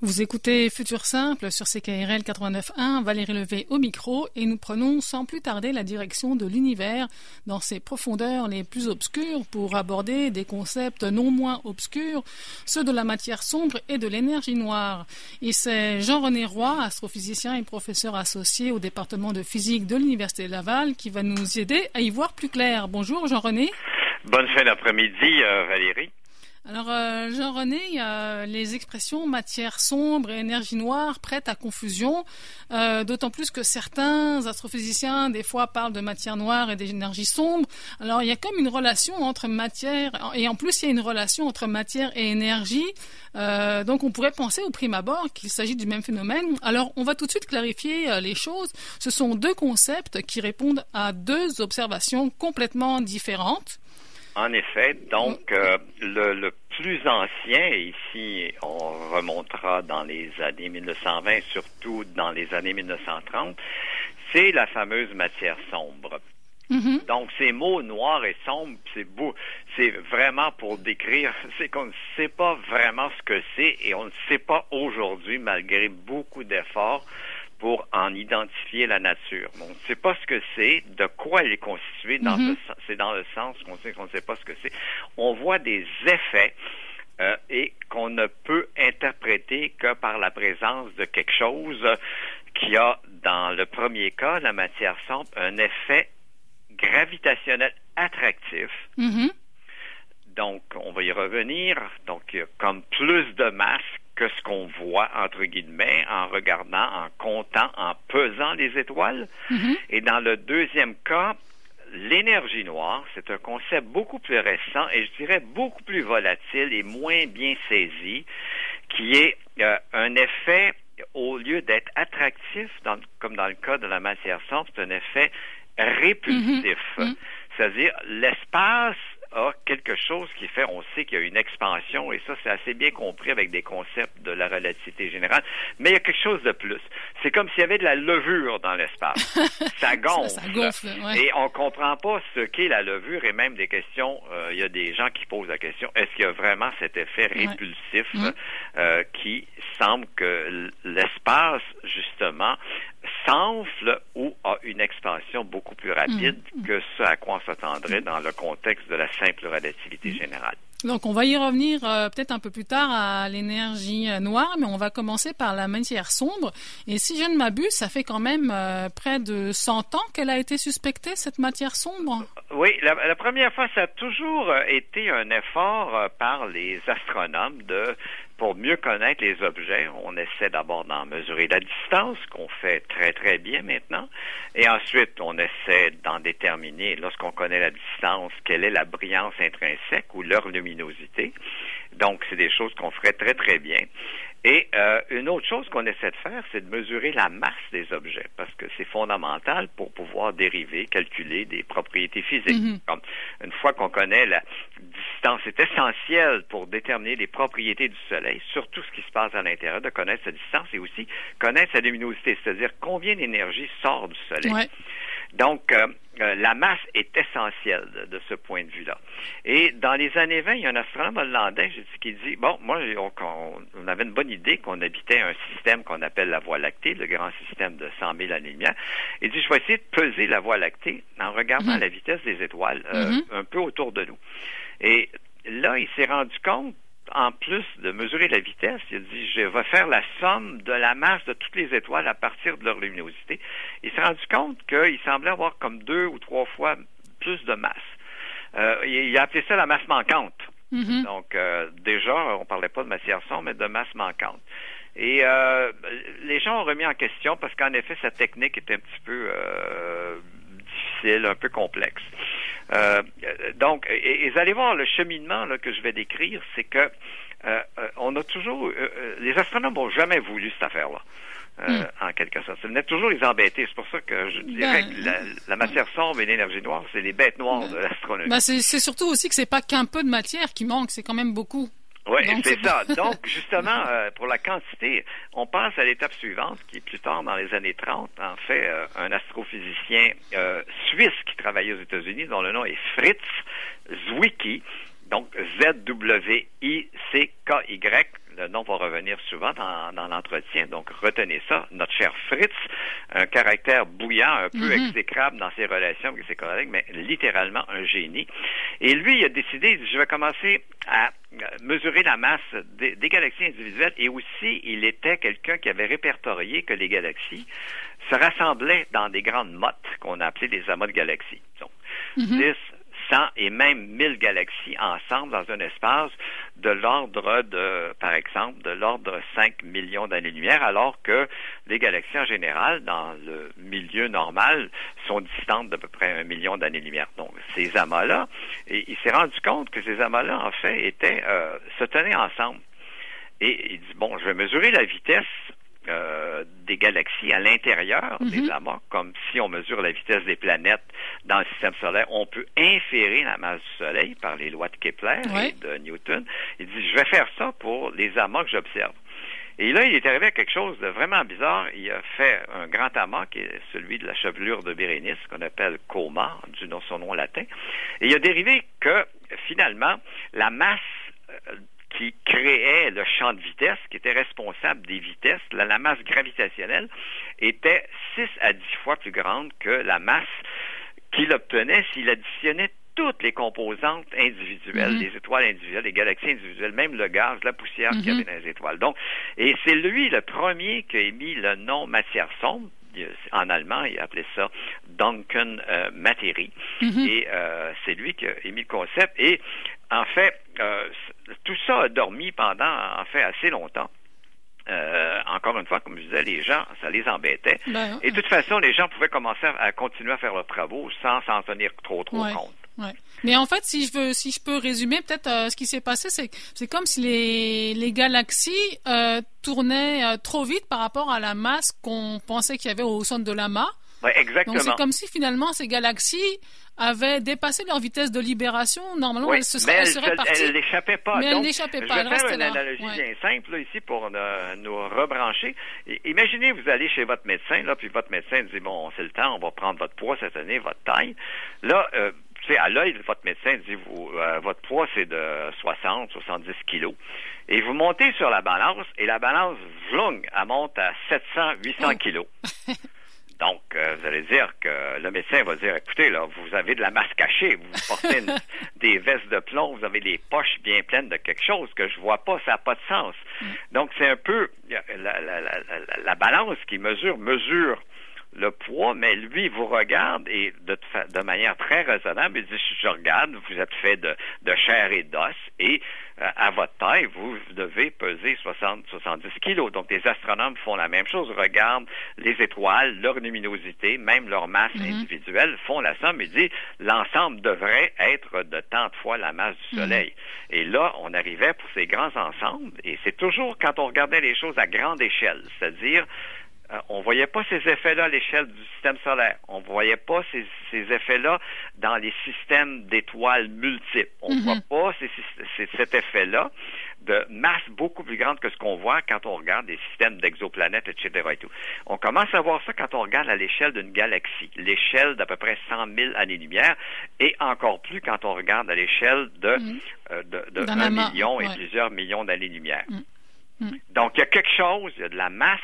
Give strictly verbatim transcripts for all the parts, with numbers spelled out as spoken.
Vous écoutez Futur Simple sur C K R L quatre-vingt-neuf point un, Valérie Levé au micro, et nous prenons sans plus tarder la direction de l'univers dans ses profondeurs les plus obscures pour aborder des concepts non moins obscurs, ceux de la matière sombre et de l'énergie noire. Et c'est Jean-René Roy, astrophysicien et professeur associé au département de physique de l'Université Laval, qui va nous aider à y voir plus clair. Bonjour Jean-René. Bonne fin d'après-midi euh, Valérie. Alors, euh, Jean-René, euh, les expressions matière sombre et énergie noire prêtent à confusion, euh, d'autant plus que certains astrophysiciens, des fois, parlent de matière noire et d'énergie sombre. Alors, il y a comme une relation entre matière, et en plus, il y a une relation entre matière et énergie. Euh, donc, on pourrait penser au prime abord qu'il s'agit du même phénomène. Alors, on va tout de suite clarifier euh, les choses. Ce sont deux concepts qui répondent à deux observations complètement différentes. En effet, donc euh, le, le plus ancien, et ici on remontera dans les années mille neuf cent vingt, surtout dans les années mille neuf cent trente, c'est la fameuse matière sombre. Mm-hmm. Donc ces mots noir et sombre, c'est beau, c'est vraiment pour décrire, c'est qu'on ne sait pas vraiment ce que c'est et on ne sait pas aujourd'hui, malgré beaucoup d'efforts, pour en identifier la nature. On ne sait pas ce que c'est, de quoi elle est constituée, dans mm-hmm. ce, c'est dans le sens qu'on sait qu'on ne sait pas ce que c'est. On voit des effets euh, et qu'on ne peut interpréter que par la présence de quelque chose qui a, dans le premier cas, la matière sombre, un effet gravitationnel attractif. Mm-hmm. Donc, on va y revenir. Donc, il y a comme plus de masse que ce qu'on voit, entre guillemets, en regardant, en comptant, en pesant les étoiles. Mm-hmm. Et dans le deuxième cas, l'énergie noire, c'est un concept beaucoup plus récent et je dirais beaucoup plus volatile et moins bien saisi, qui est euh, un effet, au lieu d'être attractif, dans, comme dans le cas de la matière sombre, c'est un effet répulsif. Mm-hmm. C'est-à-dire, l'espace a quelque chose qui fait, on sait qu'il y a une expansion, et ça, c'est assez bien compris avec des concepts de la relativité générale, mais il y a quelque chose de plus. C'est comme s'il y avait de la levure dans l'espace. Ça gonfle. ça, ça gonfle ouais. Et on comprend pas ce qu'est la levure, et même des questions, euh, il y a des gens qui posent la question, est-ce qu'il y a vraiment cet effet répulsif ouais. euh, qui semble que l'espace, justement, s'enfle ou a une expansion beaucoup plus rapide mmh. que ce à quoi on s'attendrait dans le contexte de la simple relativité générale. Donc, on va y revenir euh, peut-être un peu plus tard à l'énergie noire, mais on va commencer par la matière sombre. Et si je ne m'abuse, ça fait quand même euh, près de cent ans qu'elle a été suspectée, cette matière sombre? Oui, la, la première fois, ça a toujours été un effort euh, par les astronomes de pour mieux connaître les objets. On essaie d'abord d'en mesurer la distance, qu'on fait très, très bien maintenant. Et ensuite, on essaie d'en déterminer, lorsqu'on connaît la distance, quelle est la brillance intrinsèque ou leur luminosité. Donc, c'est des choses qu'on ferait très, très bien. Et euh, une autre chose qu'on essaie de faire, c'est de mesurer la masse des objets, parce que c'est fondamental pour pouvoir dériver, calculer des propriétés physiques. Mm-hmm. Comme une fois qu'on connaît la distance, c'est essentiel pour déterminer les propriétés du Soleil, surtout ce qui se passe à l'intérieur, de connaître sa distance et aussi connaître sa luminosité, c'est-à-dire combien d'énergie sort du Soleil. Ouais. Donc, euh, euh, la masse est essentielle de, de ce point de vue-là. Et dans les années vingt, il y a un astronome hollandais qui dit, bon, moi, on, on avait une bonne idée qu'on habitait un système qu'on appelle la Voie lactée, le grand système de cent mille années-lumière. Il dit, je vais essayer de peser la Voie lactée en regardant mm-hmm. la vitesse des étoiles euh, mm-hmm. un peu autour de nous. Et là, il s'est rendu compte, en plus de mesurer la vitesse, il a dit, je vais faire la somme de la masse de toutes les étoiles à partir de leur luminosité. Il s'est rendu compte qu'il semblait avoir comme deux ou trois fois plus de masse. Euh, il a appelé ça la masse manquante. Mm-hmm. Donc, euh, déjà, on parlait pas de matière sombre, mais de masse manquante. Et euh, les gens ont remis en question parce qu'en effet, sa technique était un petit peu euh, difficile, un peu complexe. Euh, donc, et, et vous allez voir le cheminement là, que je vais décrire, c'est que euh, euh, on a toujours, euh, les astronomes n'ont jamais voulu cette affaire-là, euh, mm. en quelque sorte. Ça venait toujours les embêter. C'est pour ça que je dirais ben, que la, la matière sombre et l'énergie noire, c'est les bêtes noires ben, de l'astronomie. Ben c'est, c'est surtout aussi que c'est pas qu'un peu de matière qui manque, c'est quand même beaucoup. Oui, c'est, c'est ça. Donc, justement, euh, pour la quantité, on passe à l'étape suivante, qui est plus tard dans les années trente. En fait, euh, un astrophysicien euh, suisse qui travaillait aux États-Unis, dont le nom est Fritz Zwicky, donc Z W I C K Y, le nom va revenir souvent dans, dans l'entretien, donc retenez ça. Notre cher Fritz, un caractère bouillant, un peu mm-hmm. exécrable dans ses relations avec ses collègues, mais littéralement un génie. Et lui, il a décidé, il dit, je vais commencer à mesurer la masse des, des galaxies individuelles, et aussi, il était quelqu'un qui avait répertorié que les galaxies se rassemblaient dans des grandes mottes qu'on a appelées des amas de galaxies. Donc, mm-hmm. dix, cent et même mille galaxies ensemble dans un espace de l'ordre de, par exemple, de l'ordre de cinq millions d'années-lumière, alors que les galaxies en général, dans le milieu normal, sont distantes d'à peu près un million d'années-lumière. Donc, ces amas-là, et il s'est rendu compte que ces amas-là, en fait, étaient, euh, se tenaient ensemble. Et il dit, bon, je vais mesurer la vitesse Euh, des galaxies à l'intérieur mm-hmm. des amas, comme si on mesure la vitesse des planètes dans le système solaire. On peut inférer la masse du Soleil par les lois de Kepler ouais. et de Newton. Il dit, je vais faire ça pour les amas que j'observe. Et là, il est arrivé à quelque chose de vraiment bizarre. Il a fait un grand amas, qui est celui de la chevelure de Bérénice, qu'on appelle Coma, du nom, son nom latin. Et il a dérivé que, finalement, la masse euh, qui créait le champ de vitesse, qui était responsable des vitesses, la, la masse gravitationnelle était six à dix fois plus grande que la masse qu'il obtenait s'il additionnait toutes les composantes individuelles, mm-hmm. les étoiles individuelles, les galaxies individuelles, même le gaz, la poussière mm-hmm. qu'il y avait dans les étoiles. Donc, et c'est lui le premier qui a émis le nom matière sombre. En allemand, il appelait ça Duncan euh, Materie. Mm-hmm. Et euh, c'est lui qui a émis le concept. Et en fait, euh, tout ça a dormi pendant, en fait, assez longtemps. Euh, encore une fois, comme je disais, les gens, ça les embêtait. Ben, et de toute façon, les gens pouvaient commencer à continuer à faire leurs travaux sans s'en tenir trop, trop ouais, compte. Ouais. Mais en fait, si je veux, si je peux résumer, peut-être euh, ce qui s'est passé, c'est c'est comme si les les galaxies euh, tournaient euh, trop vite par rapport à la masse qu'on pensait qu'il y avait au centre de l'amas. Oui, exactement. Donc c'est comme si finalement ces galaxies avaient dépassé leur vitesse de libération. Normalement, oui, elles se seraient, mais elles seraient elles, parties. elles n'échappaient pas. Mais Donc, elles n'échappaient pas. Je vais elles faire une là. analogie ouais. bien simple là, ici pour euh, nous rebrancher. Et, imaginez, vous allez chez votre médecin, là, puis votre médecin dit, bon, c'est le temps, on va prendre votre poids cette année, votre taille. Là, euh, tu sais, à l'œil, votre médecin dit, vous, euh, votre poids, c'est de soixante, soixante-dix kilos. Et vous montez sur la balance, et la balance, vlung, elle monte à sept cents, huit cents oh. kilos. Donc, euh, vous allez dire que le médecin va dire, écoutez, là, vous avez de la masse cachée, vous portez une, des vestes de plomb, vous avez les poches bien pleines de quelque chose que je vois pas, ça n'a pas de sens. Mm. Donc, c'est un peu la, la, la, la, la balance qui mesure, mesure le poids, mais lui, vous regarde et de, de manière très raisonnable, il dit, je regarde, vous êtes fait de, de chair et d'os et euh, à votre taille, vous devez peser soixante à soixante-dix kilos. Donc, les astronomes font la même chose, regardent les étoiles, leur luminosité, même leur masse mm-hmm. individuelle, font la somme et dit, l'ensemble devrait être de tant de fois la masse du Soleil. Mm-hmm. Et là, on arrivait pour ces grands ensembles, et c'est toujours quand on regardait les choses à grande échelle, c'est-à-dire Euh, on voyait pas ces effets-là à l'échelle du système solaire. On voyait pas ces, ces effets-là dans les systèmes d'étoiles multiples. On mm-hmm. voit pas ces, ces, cet effet-là de masse beaucoup plus grande que ce qu'on voit quand on regarde des systèmes d'exoplanètes, et cetera. Et tout. On commence à voir ça quand on regarde à l'échelle d'une galaxie, l'échelle d'à peu près cent mille années-lumière, et encore plus quand on regarde à l'échelle de, mm-hmm. euh, de, de un million et ouais. plusieurs millions d'années-lumière. Mm-hmm. Donc, il y a quelque chose, il y a de la masse.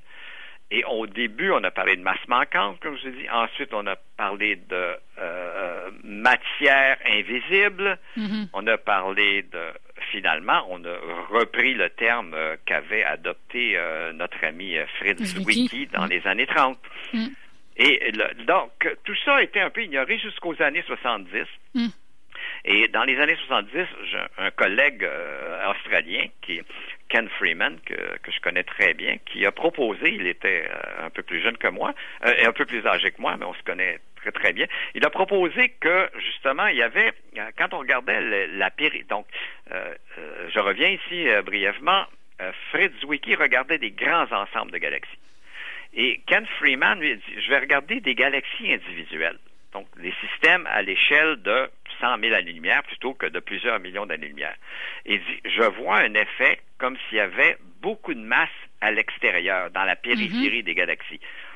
Et au début, on a parlé de masse manquante, comme je dis. Ensuite, on a parlé de euh, matière invisible. Mm-hmm. On a parlé de, finalement, on a repris le terme euh, qu'avait adopté euh, notre ami euh, Fritz Zwicky dans mm. les années trente. Mm. Et le, donc, tout ça a été un peu ignoré jusqu'aux années soixante-dix. Mm. Et dans les années soixante-dix, j'ai un collègue euh, australien qui Ken Freeman, que, que je connais très bien, qui a proposé, il était euh, un peu plus jeune que moi, euh, et un peu plus âgé que moi, mais on se connaît très, très bien. Il a proposé que, justement, il y avait, quand on regardait le, la période, donc, euh, euh, je reviens ici euh, brièvement, euh, Fritz Zwicky regardait des grands ensembles de galaxies. Et Ken Freeman lui a dit, je vais regarder des galaxies individuelles. Donc, des systèmes à l'échelle de cent mille années-lumière plutôt que de plusieurs millions d'années-lumière. Il dit, je vois un effet comme s'il y avait beaucoup de masse à l'extérieur, dans la périphérie mm-hmm. des galaxies.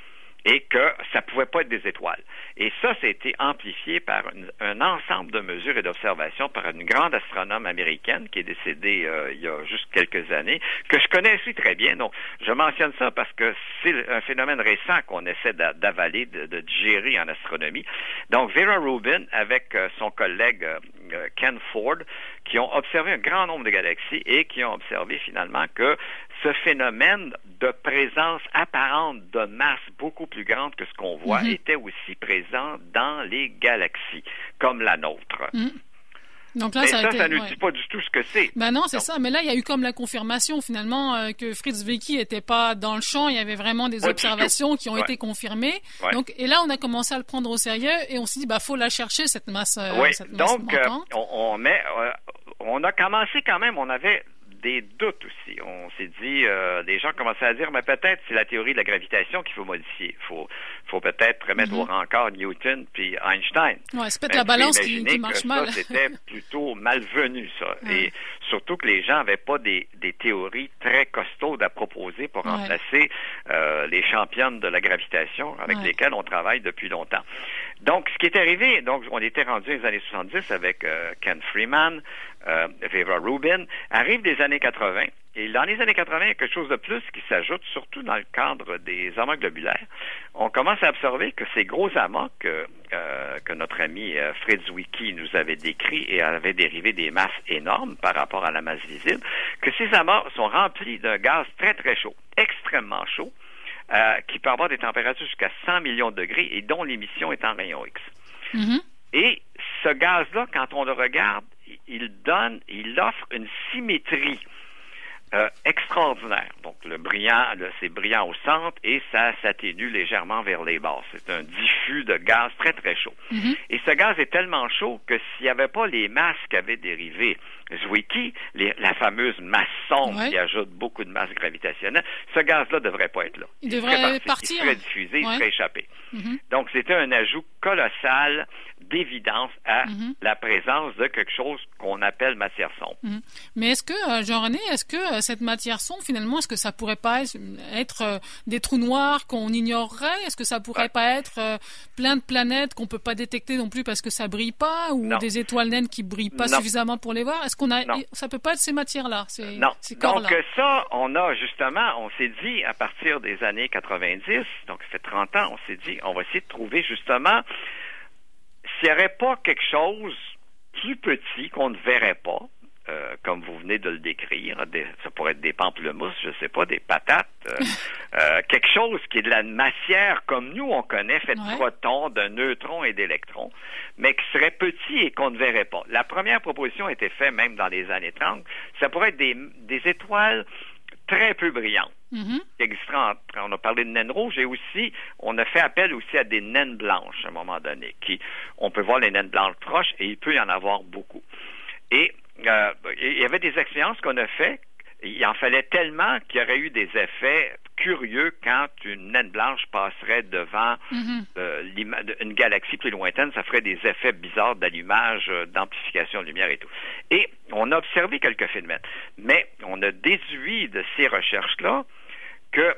et que ça pouvait pas être des étoiles. Et ça, ça a été amplifié par une, un ensemble de mesures et d'observations par une grande astronome américaine qui est décédée euh, il y a juste quelques années, que je connais aussi très bien. Donc, je mentionne ça parce que c'est un phénomène récent qu'on essaie d'avaler, de, de digérer en astronomie. Donc, Vera Rubin, avec euh, son collègue euh, Ken Ford, qui ont observé un grand nombre de galaxies et qui ont observé finalement que ce phénomène de présence apparente de masse beaucoup plus grande que ce qu'on voit mm-hmm. était aussi présent dans les galaxies, comme la nôtre. Mm. Donc là, mais ça, ça, été, ça ne ouais. dit pas du tout ce que c'est. Ben non, c'est Donc, ça. Mais là, il y a eu comme la confirmation, finalement, euh, que Fritz Zwicky n'était pas dans le champ. Il y avait vraiment des pas observations qui ont ouais. été confirmées. Ouais. Donc, et là, on a commencé à le prendre au sérieux et on s'est dit, bah, faut la chercher, cette masse, euh, oui. cette masse Donc, euh, on, on met, euh, on a commencé quand même, on avait des doutes aussi. On s'est dit, euh, des gens commençaient à dire, mais peut-être c'est la théorie de la gravitation qu'il faut modifier. Il faut, faut peut-être remettre mm-hmm. au rencard Newton puis Einstein. Ouais, c'est peut-être la balance qui, qui marche que mal. Ça, c'était plutôt malvenu, ça. Ouais. Et surtout que les gens n'avaient pas des, des théories très costaudes à proposer pour ouais. remplacer euh, les championnes de la gravitation avec ouais. lesquelles on travaille depuis longtemps. Donc, ce qui est arrivé, donc on était rendu dans les années soixante-dix avec euh, Ken Freeman, euh, Vera Rubin, arrive des années quatre-vingts. Et dans les années quatre-vingts, il y a quelque chose de plus qui s'ajoute, surtout dans le cadre des amas globulaires. On commence à observer que ces gros amas que, euh, que notre ami euh, Fritz Zwicky nous avait décrits et avait dérivé des masses énormes par rapport à la masse visible, que ces amas sont remplis d'un gaz très très chaud, extrêmement chaud, Euh, qui peut avoir des températures jusqu'à cent millions de degrés et dont l'émission est en rayon X. Mm-hmm. Et ce gaz-là, quand on le regarde, il donne, il offre une symétrie euh, extraordinaire. Donc, le brillant, le, c'est brillant au centre et ça s'atténue légèrement vers les bases. C'est un diffus de gaz très, très chaud. Mm-hmm. Et ce gaz est tellement chaud que s'il n'y avait pas les masses qu'avait dérivé Zwicky, les, la fameuse masse sombre ouais. qui ajoute beaucoup de masse gravitationnelle, ce gaz-là ne devrait pas être là. Il, il devrait partir, partir. Il serait diffusé, ouais. il serait échappé. Mm-hmm. Donc, c'était un ajout colossal d'évidence à mm-hmm. la présence de quelque chose qu'on appelle matière sombre. Mm-hmm. Mais est-ce que, euh, Jean-René, est-ce que euh, cette matière sombre, finalement, est-ce que ça pourrait pas être euh, des trous noirs qu'on ignorerait? Est-ce que ça pourrait ouais. pas être euh, plein de planètes qu'on peut pas détecter non plus parce que ça brille pas, ou non. des étoiles naines qui brillent pas non. suffisamment pour les voir? Est-ce qu'on a, non. ça peut pas être ces matières-là, ces, non. ces corps-là? Donc ça, on a justement, on s'est dit à partir des années quatre-vingt-dix, donc ça fait trente ans, on s'est dit, on va essayer de trouver justement s'il n'y aurait pas quelque chose plus petit qu'on ne verrait pas, euh, comme vous venez de le décrire, des, ça pourrait être des pamplemousses, je ne sais pas, des patates, euh, euh, quelque chose qui est de la matière comme nous on connaît, fait de ouais. protons, de neutrons et d'électrons, mais qui serait petit et qu'on ne verrait pas. La première proposition a été faite même dans les années trente, ça pourrait être des, des étoiles très peu brillantes. Mm-hmm. Qui existera, on a parlé de naines rouges et aussi, on a fait appel aussi à des naines blanches à un moment donné. Qui, on peut voir les naines blanches proches et il peut y en avoir beaucoup. Et euh, il y avait des expériences qu'on a faites. Il en fallait tellement qu'il y aurait eu des effets curieux quand une naine blanche passerait devant mm-hmm. euh, une galaxie plus lointaine. Ça ferait des effets bizarres d'allumage, euh, d'amplification de lumière et tout. Et on a observé quelques phénomènes. Mais on a déduit de ces recherches-là que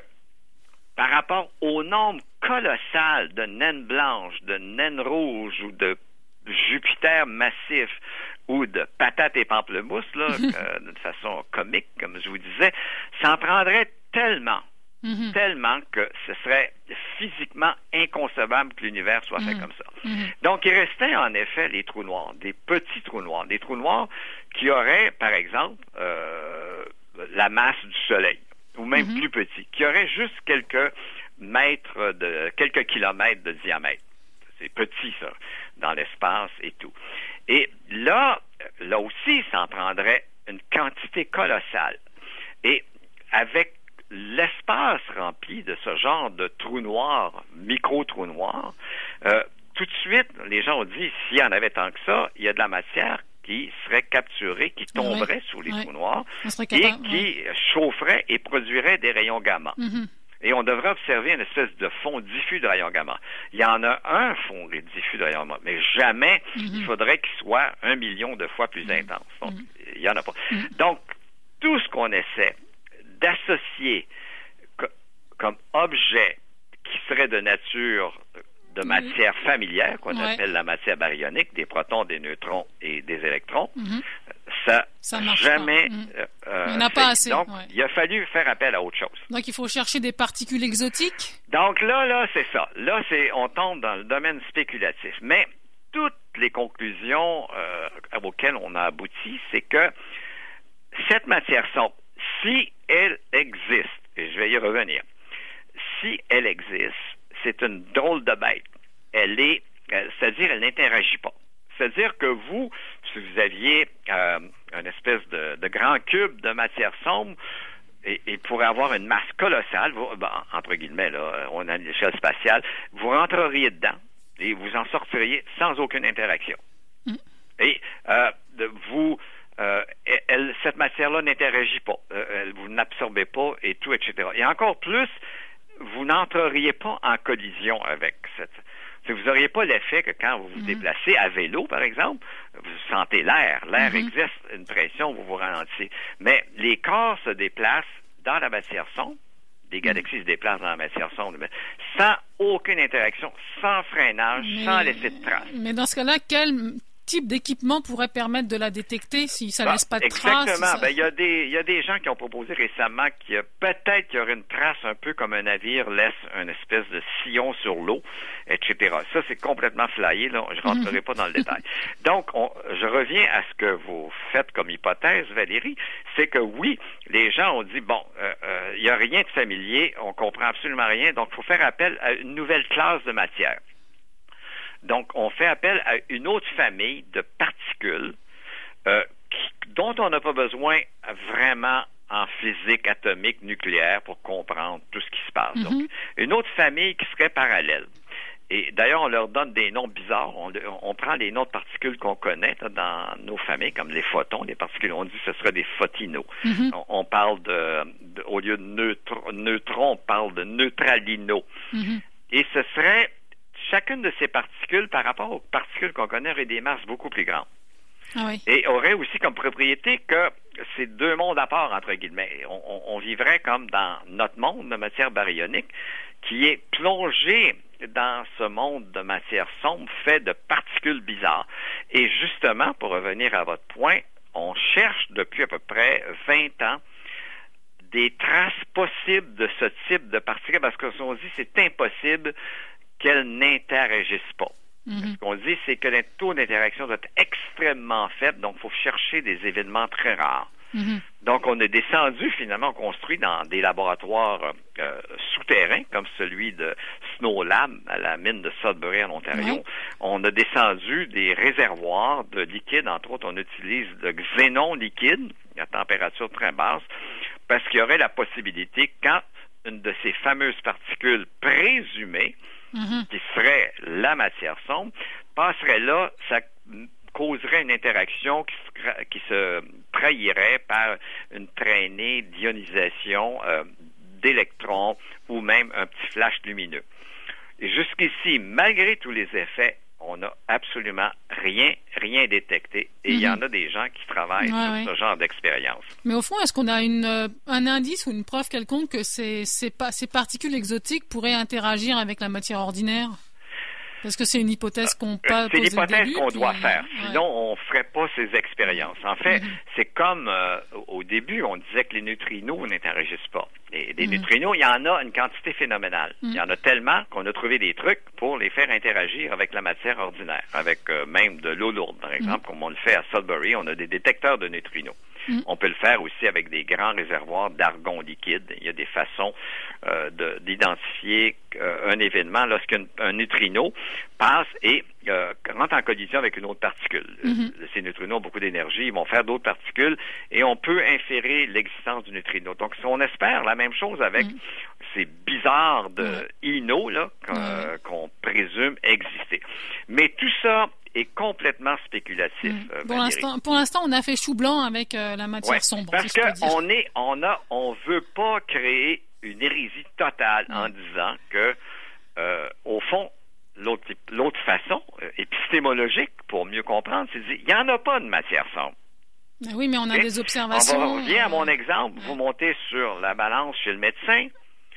par rapport au nombre colossal de naines blanches, de naines rouges ou de Jupiter massif ou de patates et pamplemousses, là, euh, d'une façon comique, comme je vous disais, ça en prendrait tellement, mm-hmm. tellement que ce serait physiquement inconcevable que l'univers soit mm-hmm. fait comme ça. Mm-hmm. Donc, il restait en effet les trous noirs, des petits trous noirs, des trous noirs qui auraient, par exemple, euh, la masse du Soleil, ou même mm-hmm. plus petits, qui auraient juste quelques mètres, de quelques kilomètres de diamètre. C'est petit, ça, dans l'espace et tout. Et là, là aussi, ça en prendrait une quantité colossale. Et avec l'espace rempli de ce genre de trous noirs, micro-trous noirs, euh, tout de suite, les gens ont dit, s'il y en avait tant que ça, il y a de la matière qui serait capturée, qui tomberait oui, sous les oui. trous noirs capable, et qui oui. chaufferait et produirait des rayons gamma. Mm-hmm. Et on devrait observer une espèce de fond diffus de rayons gamma. Il y en a un fond diffus de rayons gamma, mais jamais mm-hmm. il faudrait qu'il soit un million de fois plus mm-hmm. intense. Donc, mm-hmm. il n'y en a pas. Mm-hmm. Donc, tout ce qu'on essaie d'associer co- comme objet qui serait de nature de matière familière, qu'on ouais. appelle la matière baryonique, des protons, des neutrons et des électrons, mm-hmm. ça ça marche jamais... pas. Mm. Euh, il n'y en a pas assez. Donc, ouais. il a fallu faire appel à autre chose. Donc, il faut chercher des particules exotiques? Donc là, là, c'est ça. Là, c'est, on tombe dans le domaine spéculatif. Mais toutes les conclusions euh, auxquelles on a abouti, c'est que cette matière sombre, si elle existe, et je vais y revenir, si elle existe, c'est une drôle de bête. Elle est, c'est-à-dire, elle n'interagit pas. C'est-à-dire que vous, si vous aviez euh, une espèce de, de grand cube de matière sombre, et, et pourrait avoir une masse colossale, vous, ben, entre guillemets, là, on a une échelle spatiale, vous rentreriez dedans et vous en sortiriez sans aucune interaction. Mm. Et euh, vous, euh, elle, cette matière-là n'interagit pas, euh, elle, vous n'absorbez pas et tout, et cetera. Et encore plus, vous n'entreriez pas en collision avec cette... Vous n'auriez pas l'effet que quand vous vous mm-hmm. déplacez à vélo, par exemple, vous sentez l'air. L'air mm-hmm. existe, une pression, vous vous ralentissez. Mais les corps se déplacent dans la matière sombre, des galaxies mm-hmm. se déplacent dans la matière sombre, sans aucune interaction, sans freinage, mais, sans laisser de traces. Mais dans ce cas-là, quel type d'équipement pourrait permettre de la détecter si ça ne bah, laisse pas de exactement. traces? Exactement. Ça... Ben, il y a des, il y a des gens qui ont proposé récemment qu'il y a peut-être qu'il y aurait une trace un peu comme un navire laisse une espèce de sillon sur l'eau, et cetera. Ça, c'est complètement flyé, là. Je rentrerai mm-hmm. pas dans le détail. Donc, on, je reviens à ce que vous faites comme hypothèse, Valérie, c'est que oui, les gens ont dit, bon, euh, euh, il y a rien de familier, on comprend absolument rien, donc il faut faire appel à une nouvelle classe de matière. Donc, on fait appel à une autre famille de particules euh, qui, dont on n'a pas besoin vraiment en physique atomique nucléaire pour comprendre tout ce qui se passe. Mm-hmm. Donc, une autre famille qui serait parallèle. Et d'ailleurs, on leur donne des noms bizarres. On, on prend les noms de particules qu'on connaît là, dans nos familles, comme les photons, les particules. On dit que ce serait des photinos. Mm-hmm. On, on parle de, de, au lieu de neutro, neutrons, on parle de neutralinos. Mm-hmm. Et ce serait... Chacune de ces particules, par rapport aux particules qu'on connaît, aurait des masses beaucoup plus grandes. Ah oui. Et aurait aussi comme propriété que c'est deux mondes à part, entre guillemets. On, on, on vivrait comme dans notre monde de matière baryonique, qui est plongé dans ce monde de matière sombre fait de particules bizarres. Et justement, pour revenir à votre point, on cherche depuis à peu près vingt ans des traces possibles de ce type de particules, parce que ce qu'on dit, c'est impossible qu'elles n'interagissent pas. Mm-hmm. Ce qu'on dit, c'est que le taux d'interaction doit être extrêmement faible, donc il faut chercher des événements très rares. Mm-hmm. Donc, on est descendu, finalement, on construit dans des laboratoires euh, souterrains, comme celui de Snow Lab, à la mine de Sudbury, en Ontario. Mm-hmm. On a descendu des réservoirs de liquide, entre autres, on utilise le xénon liquide, à température très basse, parce qu'il y aurait la possibilité, quand une de ces fameuses particules présumées, Mm-hmm. qui serait la matière sombre, passerait là, ça causerait une interaction qui se, qui se trahirait par une traînée d'ionisation euh, d'électrons ou même un petit flash lumineux. Et jusqu'ici, malgré tous les effets, on n'a absolument rien, rien détecté. Et il mm-hmm. y en a des gens qui travaillent ouais, sur ouais. ce genre d'expérience. Mais au fond, est-ce qu'on a une, euh, un indice ou une preuve quelconque que ces, ces, pa- ces particules exotiques pourraient interagir avec la matière ordinaire? Parce que c'est une hypothèse qu'on peut euh, C'est l'hypothèse qu'on puis... doit faire. Ouais. Sinon, on ne ferait pas ces expériences. En fait, mm-hmm. c'est comme euh, au début, on disait que les neutrinos n'interagissent pas. Et des mm-hmm. neutrinos, il y en a une quantité phénoménale. Mm-hmm. Il y en a tellement qu'on a trouvé des trucs pour les faire interagir avec la matière ordinaire, avec euh, même de l'eau lourde, par exemple, mm-hmm. comme on le fait à Sudbury. On a des détecteurs de neutrinos. Mm. On peut le faire aussi avec des grands réservoirs d'argon liquide. Il y a des façons euh, de, d'identifier euh, un événement lorsqu'un un neutrino passe et euh, rentre en collision avec une autre particule. Mm-hmm. Ces neutrinos ont beaucoup d'énergie, ils vont faire d'autres particules et on peut inférer l'existence du neutrino. Donc, si on espère la même chose avec mm. ces bizarres de mm. ino là, qu'on, mm. qu'on présume exister. Mais tout ça est complètement spéculatif. Mmh. Euh, pour l'instant, pour l'instant, on a fait chou blanc avec euh, la matière ouais, sombre. Parce que on est, on a, on veut pas créer une hérésie totale mmh. en disant que, euh, au fond, l'autre, l'autre façon euh, épistémologique pour mieux comprendre, c'est de dire, il y en a pas de matière sombre. Ben oui, mais on a Et des observations. On va revenir à mon euh... exemple. Vous montez sur la balance chez le médecin.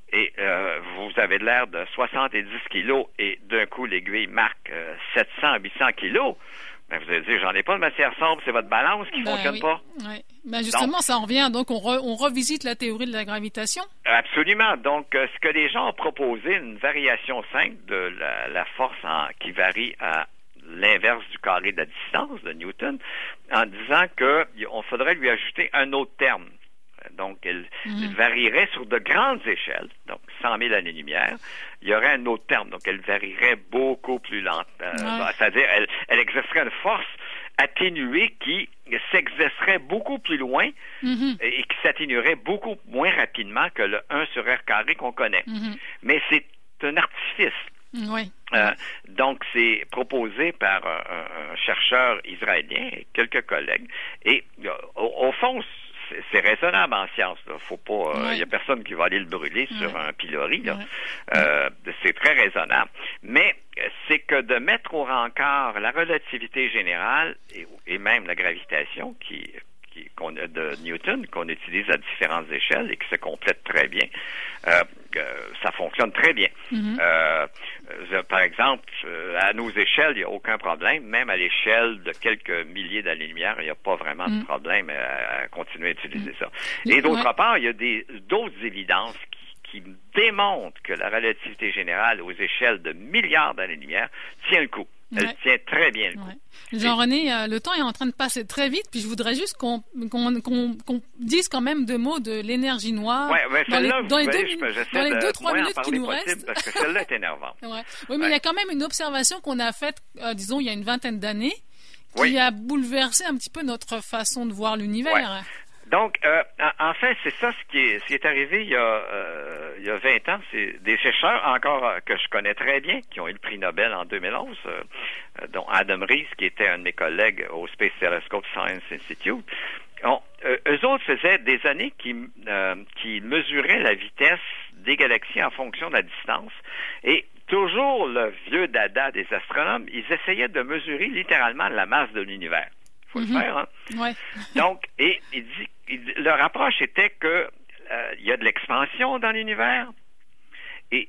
et euh, vous avez l'air de soixante-dix kilos et d'un coup l'aiguille marque euh, sept cents à huit cents kilos, ben vous allez dire, j'en ai pas de matière sombre, c'est votre balance qui ne ben, fonctionne oui. pas. Ouais. Ben justement, donc, ça en revient. Donc, on, re, on revisite la théorie de la gravitation. Absolument. Donc, euh, ce que les gens ont proposé, une variation simple de la, la force en, qui varie à l'inverse du carré de la distance de Newton, en disant qu'on faudrait lui ajouter un autre terme. Donc, elle, mm-hmm. elle varierait sur de grandes échelles, donc cent mille années-lumière. Il y aurait un autre terme, donc elle varierait beaucoup plus lentement. Ouais. C'est-à-dire, elle, elle exercerait une force atténuée qui s'exercerait beaucoup plus loin mm-hmm. et qui s'atténuerait beaucoup moins rapidement que le un sur R carré qu'on connaît. Mm-hmm. Mais c'est un artifice. Oui. Euh, donc, c'est proposé par un, un chercheur israélien et quelques collègues. Et au, au fond, c'est, c'est raisonnable en science. Il faut pas, il euh, y a personne qui va aller le brûler oui. sur un pilori. Là. Oui. Euh, c'est très raisonnable. Mais c'est que de mettre au rencard la relativité générale et, et même la gravitation qui Qu'on a de Newton, qu'on utilise à différentes échelles et qui se complètent très bien, euh, euh, ça fonctionne très bien. Mm-hmm. Euh, euh, par exemple, euh, à nos échelles, il n'y a aucun problème. Même à l'échelle de quelques milliers d'années-lumière, il n'y a pas vraiment mm-hmm. de problème à, à continuer à utiliser mm-hmm. ça. Et d'autre ouais. part, il y a des, d'autres évidences qui, qui démontrent que la relativité générale aux échelles de milliards d'années-lumière tient le coup. Elle ouais. tient très bien le coup. Ouais. Jean-René, euh, le temps est en train de passer très vite, puis je voudrais juste qu'on, qu'on, qu'on, qu'on dise quand même deux mots de l'énergie noire. Ouais, ouais, dans les, dans les deux, deux, dans les deux trois minutes qui nous restent. Parce que celle-là est énervante. ouais. Oui, mais ouais. il y a quand même une observation qu'on a faite, euh, disons, il y a une vingtaine d'années, qui oui. a bouleversé un petit peu notre façon de voir l'univers. Ouais. Donc, euh, en, en fait, c'est ça ce qui est, ce qui est arrivé il y a, euh, il y a vingt ans. C'est des chercheurs encore euh, que je connais très bien, qui ont eu le prix Nobel en deux mille onze, euh, dont Adam Rees, qui était un de mes collègues au Space Telescope Science Institute. On, euh, eux autres faisaient des années qui, euh, qui mesuraient la vitesse des galaxies en fonction de la distance. Et toujours le vieux dada des astronomes, ils essayaient de mesurer littéralement la masse de l'univers. Faut mm-hmm. le faire, hein? Ouais. Donc, et il dit, il, leur approche était que euh, il y a de l'expansion dans l'univers, et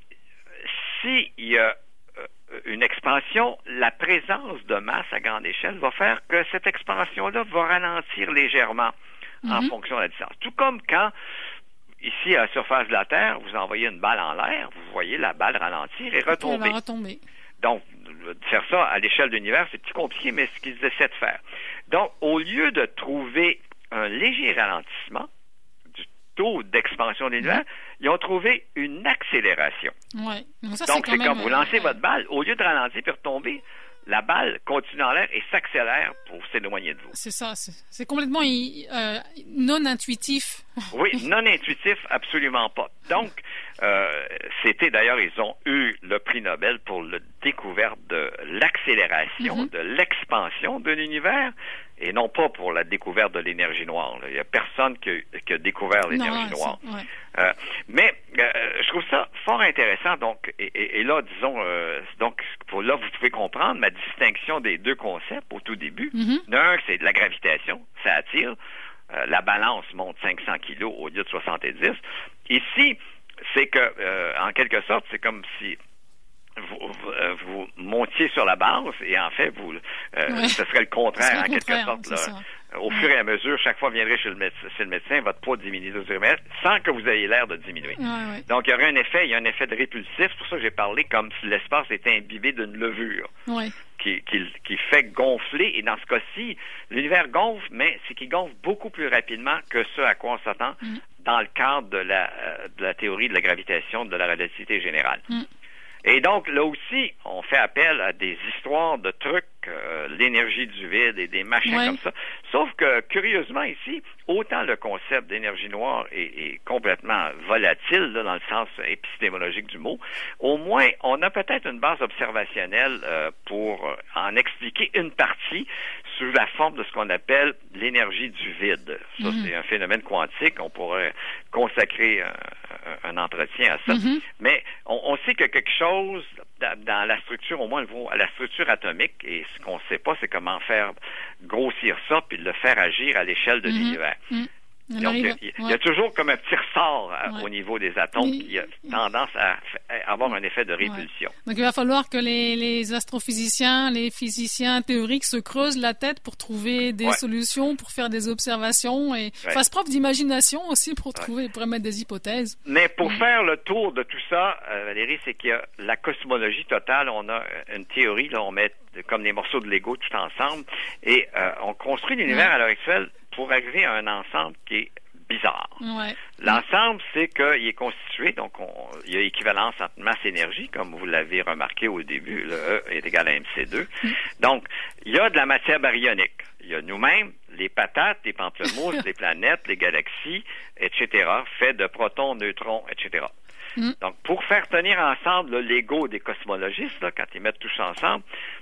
s'il y a euh, une expansion, la présence de masse à grande échelle va faire que cette expansion-là va ralentir légèrement mm-hmm. en fonction de la distance. Tout comme quand, ici, à la surface de la Terre, vous envoyez une balle en l'air, vous voyez la balle ralentir et retomber. Elle va retomber. Donc, de faire ça à l'échelle de l'univers, c'est plus compliqué, mais c'est ce qu'ils essaient de faire. Donc, au lieu de trouver un léger ralentissement du taux d'expansion de l'univers, mmh. ils ont trouvé une accélération. Ouais. Donc, ça, Donc, c'est, quand c'est même, quand vous lancez euh, votre balle, au lieu de ralentir puis retomber, la balle continue en l'air et s'accélère pour s'éloigner de vous. C'est ça. C'est, c'est complètement euh, non intuitif. Oui, non intuitif, absolument pas. Donc, euh, c'était d'ailleurs, ils ont eu le prix Nobel pour la découverte de l'accélération, mm-hmm. de l'expansion de l'univers, et non pas pour la découverte de l'énergie noire. Là. Il n'y a personne qui a, qui a découvert l'énergie non, noire. Ouais. Euh, mais euh, je trouve ça fort intéressant. Donc, et, et, et là, disons, euh, donc, pour, là, vous pouvez comprendre ma distinction des deux concepts au tout début. Mm-hmm. D'un, c'est de la gravitation, ça attire. Euh, la balance monte cinq cents kilos au lieu de soixante-dix. Ici, c'est que, euh, en quelque sorte, c'est comme si vous, vous, euh, vous montiez sur la base et en fait, vous, euh, ouais. ce serait le contraire, en quelque sorte. Là. Au ouais. fur et à mesure, chaque fois viendrait chez le médecin, chez le médecin votre poids diminue de deux mètres sans que vous ayez l'air de diminuer. Ouais, ouais. Donc, il y aurait un effet, il y a un effet de répulsif. C'est pour ça que j'ai parlé comme si l'espace était imbibé d'une levure. Ouais. Qui, qui, qui fait gonfler, et dans ce cas-ci, l'univers gonfle, mais c'est qu'il gonfle beaucoup plus rapidement que ce à quoi on s'attend mm. dans le cadre de la, euh, de la théorie de la gravitation, de la relativité générale. Mm. Et donc, là aussi, on fait appel à des histoires de trucs, euh, l'énergie du vide et des machins ouais. comme ça. Sauf que, curieusement, ici, autant le concept d'énergie noire est, est complètement volatile, là, dans le sens épistémologique du mot, au moins, on a peut-être une base observationnelle euh, pour en expliquer une partie sous la forme de ce qu'on appelle l'énergie du vide. Ça, mm-hmm. c'est un phénomène quantique. On pourrait consacrer un, un entretien à ça. Mm-hmm. Mais on, on sait que quelque chose dans la structure, au moins à la structure atomique, et ce qu'on ne sait pas, c'est comment faire grossir ça puis le faire agir à l'échelle de mm-hmm. l'univers. Mm-hmm. On Donc, arrive, il, ouais. il y a toujours comme un petit ressort Ouais. au niveau des atomes Mais, qui a tendance à, à avoir un effet de répulsion. Ouais. Donc il va falloir que les, les astrophysiciens, les physiciens théoriques se creusent la tête pour trouver des Ouais. solutions, pour faire des observations et Ouais. fassent preuve d'imagination aussi pour Ouais. trouver, pour émettre des hypothèses. Mais pour Mm. faire le tour de tout ça, euh, Valérie, c'est qu'il y a la cosmologie totale. On a une théorie, là, on met comme des morceaux de Lego tout ensemble et euh, on construit l'univers Ouais. à l'heure actuelle pour arriver à un ensemble qui est bizarre. Ouais. L'ensemble, c'est qu'il est constitué, donc on, il y a équivalence entre masse et énergie, comme vous l'avez remarqué au début, le E est égal à M C deux. Mm. Donc, il y a de la matière baryonique. Il y a nous-mêmes, les patates, les pamplemousses, les planètes, les galaxies, et cetera, fait de protons, neutrons, et cetera. Mm. Donc, pour faire tenir ensemble le Lego des cosmologistes, là, quand ils mettent tout ça ensemble,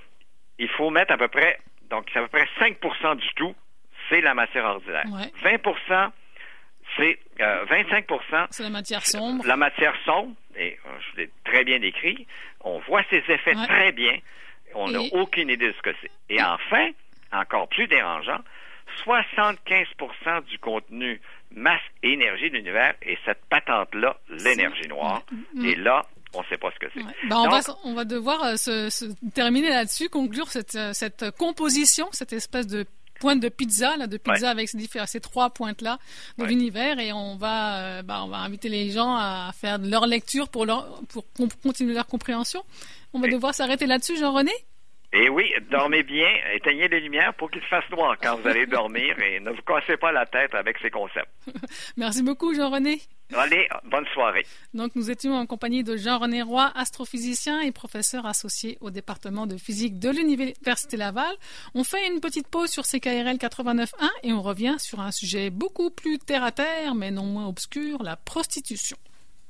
il faut mettre à peu près, donc c'est à peu près cinq pour cent du tout, c'est la matière ordinaire. Ouais. vingt pour cent, c'est euh, vingt-cinq pour cent, C'est la matière sombre. la matière sombre, et euh, je l'ai très bien décrit, on voit ses effets Ouais. très bien, on n'a Et- aucune idée de ce que c'est. Et enfin, encore plus dérangeant, soixante-quinze pour cent du contenu masse et énergie de l'univers est cette patente-là, l'énergie noire. Mm. Et là, on ne sait pas ce que c'est. Ouais. Ben, on, Donc, va, s- on va devoir euh, se, se terminer là-dessus, conclure cette, euh, cette composition, cette espèce de pointe de pizza, là, de pizza Ouais. avec ces, différents- ces trois pointes-là de Ouais. l'univers, et on va, euh, ben, on va inviter les gens à faire de leur lecture pour, leur, pour com- continuer leur compréhension. On va Et- devoir s'arrêter là-dessus, Jean-René. Et oui, dormez bien, éteignez les lumières pour qu'il fasse noir quand vous allez dormir et ne vous cassez pas la tête avec ces concepts. Merci beaucoup, Jean-René. Allez, bonne soirée. Donc, nous étions en compagnie de Jean-René Roy, astrophysicien et professeur associé au département de physique de l'Université Laval. On fait une petite pause sur C K R L quatre-vingt-neuf point un et on revient sur un sujet beaucoup plus terre à terre, mais non moins obscur, la prostitution.